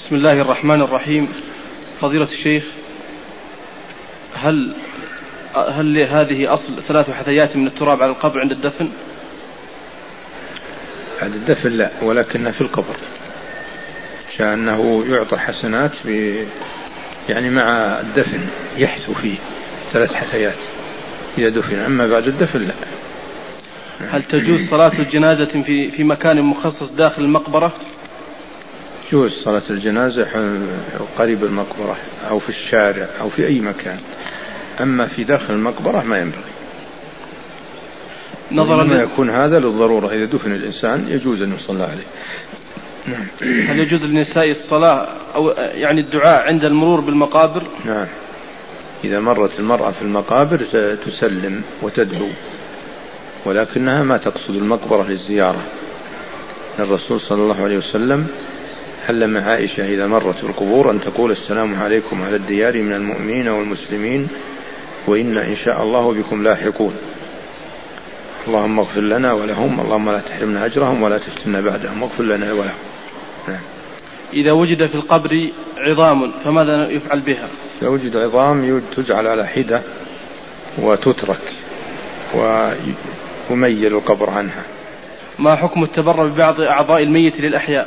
بسم الله الرحمن الرحيم. فضيلة الشيخ، هل هذه أصل 3 حثيات من التراب على القبر عند الدفن؟ عند الدفن لا، ولكن في القبر شاء أنه يعطى حسنات يعني مع الدفن يحثو فيه 3 حثيات إذا دفن، أما بعد الدفن لا. هل تجوز صلاة الجنازة في مكان مخصص داخل المقبرة؟ يجوز صلاة الجنازة قريب المقبرة أو في الشارع أو في أي مكان، أما في داخل المقبرة ما ينبغي، نظرا ما يكون هذا للضرورة. إذا دفن الإنسان يجوز أن يصلى عليه. هل يجوز للنساء الصلاة أو يعني الدعاء عند المرور بالمقابر؟ نعم، إذا مرت المرأة في المقابر تسلم وتدعو، ولكنها ما تقصد المقبرة للزيارة. الرسول صلى الله عليه وسلم علم عائشة إذا مرت بالقبور أن تقول السلام عليكم على الديار من المؤمنين والمسلمين وإنا إن شاء الله بكم لاحقون، اللهم اغفر لنا ولهم، اللهم لا تحرمنا أجرهم ولا تفتنا بعدهم، واغفر لنا ولهم. إذا وجد في القبر عظام فماذا يفعل بها؟ إذا وجد عظام تجعل على حدة وتترك ويميل القبر عنها. ما حكم التبرع ببعض أعضاء الميت للأحياء؟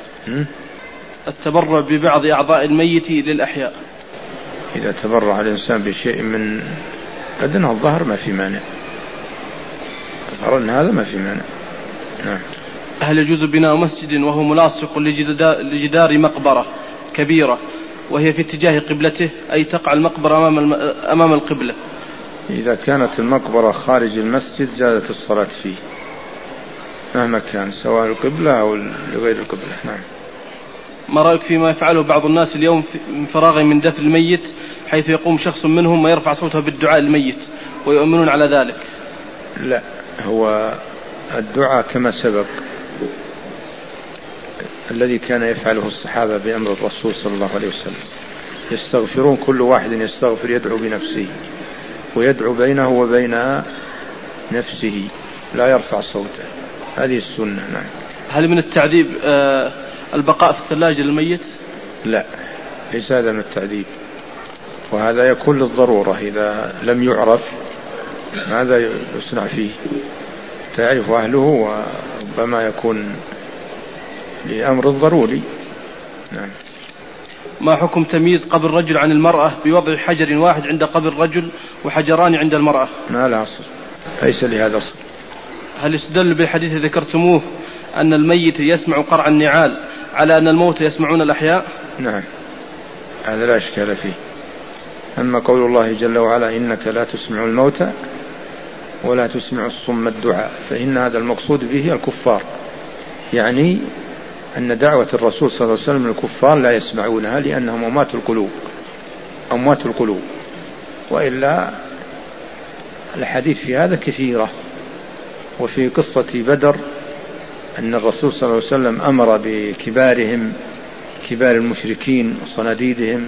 التبرع ببعض أعضاء الميت للأحياء، إذا تبرع الإنسان بشيء من بدن الظهر ما في مانع، أظهر أن هذا ما في مانع. نعم. هل يجوز بناء مسجد وهو ملاصق لجدار مقبرة كبيرة وهي في اتجاه قبلته، أي تقع المقبرة أمام القبلة؟ إذا كانت المقبرة خارج المسجد جازت الصلاة فيه مهما كان، سواء القبلة أو لغير القبلة. نعم. ما رأيك فيما يفعله بعض الناس اليوم من فراغ من دفن الميت، حيث يقوم شخص منهم ويرفع صوته بالدعاء للميت ويؤمنون على ذلك؟ لا، هو الدعاء كما سبق الذي كان يفعله الصحابة بأمر الرسول صلى الله عليه وسلم، يستغفرون، كل واحد يستغفر يدعو بنفسه ويدعو بينه وبين نفسه لا يرفع صوته، هذه السنة. نعم. هل من التعذيب البقاء في الثلاجة للميت؟ لا، ليس هذا من التعذيب، وهذا يكون للضرورة إذا لم يعرف ماذا يصنع فيه، تعرف أهله، وربما يكون لأمر ضروري. نعم. ما حكم تمييز قبر الرجل عن المرأة بوضع حجر واحد عند قبر الرجل وحجران عند المرأة؟ ما له أصل، ليس لهذا أصل. هل يستدل بالحديث ذكرتموه أن الميت يسمع قرع النعال على أن الموت يسمعون الأحياء؟ نعم، هذا لا إشكال فيه. أما قول الله جل وعلا إنك لا تسمع الموتى ولا تسمع الصم الدعاء، فإن هذا المقصود به الكفار، يعني أن دعوة الرسول صلى الله عليه وسلم الكفار لا يسمعونها لأنهم أموات القلوب، وإلا الحديث في هذا كثيرة. وفي قصة بدر أن الرسول صلى الله عليه وسلم أمر بكبارهم، كبار المشركين وصناديدهم،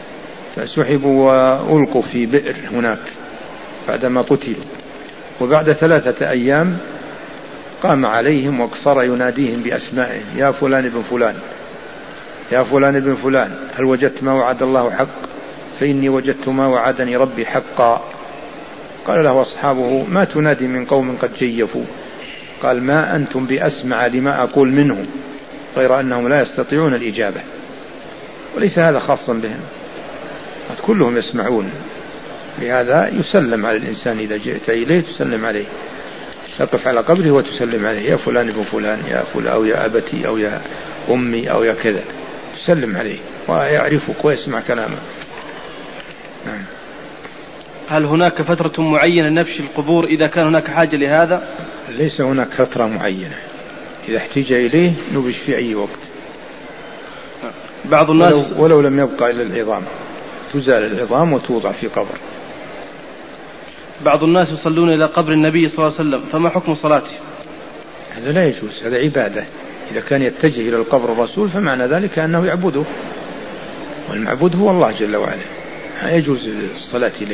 فسحبوا وألقوا في بئر هناك بعدما قتلوا، وبعد 3 أيام قام عليهم وقصر يناديهم بأسمائهم: يا فلان بن فلان، يا فلان بن فلان، هل وجدت ما وعد الله حق؟ فإني وجدت ما وعدني ربي حقا. قال له أصحابه: ما تنادي من قوم قد جيفوا؟ قال: ما أنتم بأسمع لما أقول منهم، غير أنهم لا يستطيعون الإجابة. وليس هذا خاصا بهم، كلهم يسمعون، لهذا يسلم على الإنسان إذا جئت إليه تسلم عليه، تقف على قبره وتسلم عليه: يا فلان ابن فلان، يا فلان، أو يا أبتي، أو يا أمي، أو يا كذا، تسلم عليه ويعرفك ويسمع كلامك. نعم. هل هناك فترة معينة لنبش القبور إذا كان هناك حاجة لهذا؟ ليس هناك فترة معينة، إذا احتاج إليه نبش في أي وقت. بعض الناس ولو لم يبقى إلا العظام تزال العظام وتوضع في قبر. بعض الناس يصلون إلى قبر النبي صلى الله عليه وسلم، فما حكم صلاته؟ هذا لا يجوز، هذا عبادة. إذا كان يتجه إلى القبر الرسول فمعنى ذلك أنه يعبده، والمعبود هو الله جل وعلا، لا يجوز الصلاة إليه.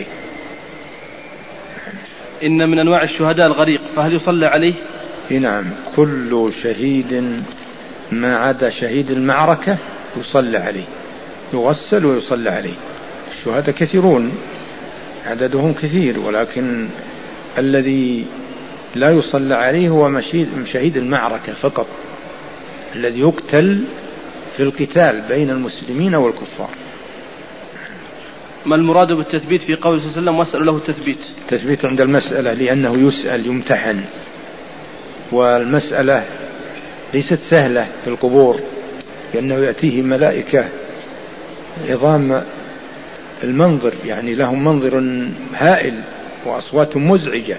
إن من أنواع الشهداء الغريق، فهل يصلى عليه؟ نعم، كل شهيد ما عدا شهيد المعركة يصلى عليه، يغسل ويصلى عليه. الشهداء كثيرون، عددهم كثير، ولكن الذي لا يصلى عليه هو شهيد المعركة فقط، الذي يقتل في القتال بين المسلمين والكفار. ما المراد بالتثبيت في قول صلى الله عليه وسلم واسأل له التثبيت؟ التثبيت عند المسألة لأنه يسأل، يمتحن، والمسألة ليست سهلة في القبور، لأنه يأتيه ملائكة عظام المنظر، يعني لهم منظر هائل وأصوات مزعجة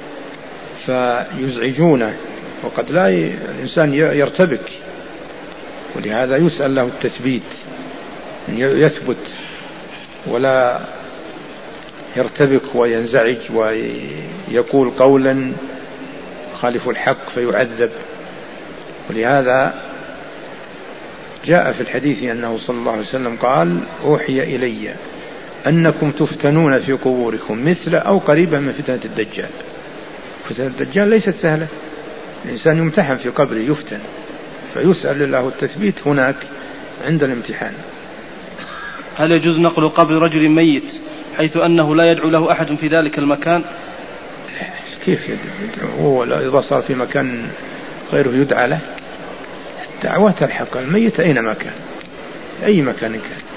فيزعجونه، وقد لا الإنسان يرتبك، ولهذا يسأل له التثبيت، أن يثبت ولا يرتبك وينزعج ويقول قولا خالف الحق فيعذب. ولهذا جاء في الحديث أنه صلى الله عليه وسلم قال: أوحي إلي أنكم تفتنون في قبوركم مثل أو قريبا من فتنة الدجال. فتنة الدجال ليست سهلة، الإنسان يمتحن في قبره، يفتن، فيسأل الله التثبيت هناك عند الامتحان. هل يجوز نقل قبر رجل ميت حيث أنه لا يدعو له أحد في ذلك المكان؟ كيف يدعو؟ هو إذا صار في مكان غيره يدعى له؟ دعوات الحق الميت أينما كان، أي مكان كان.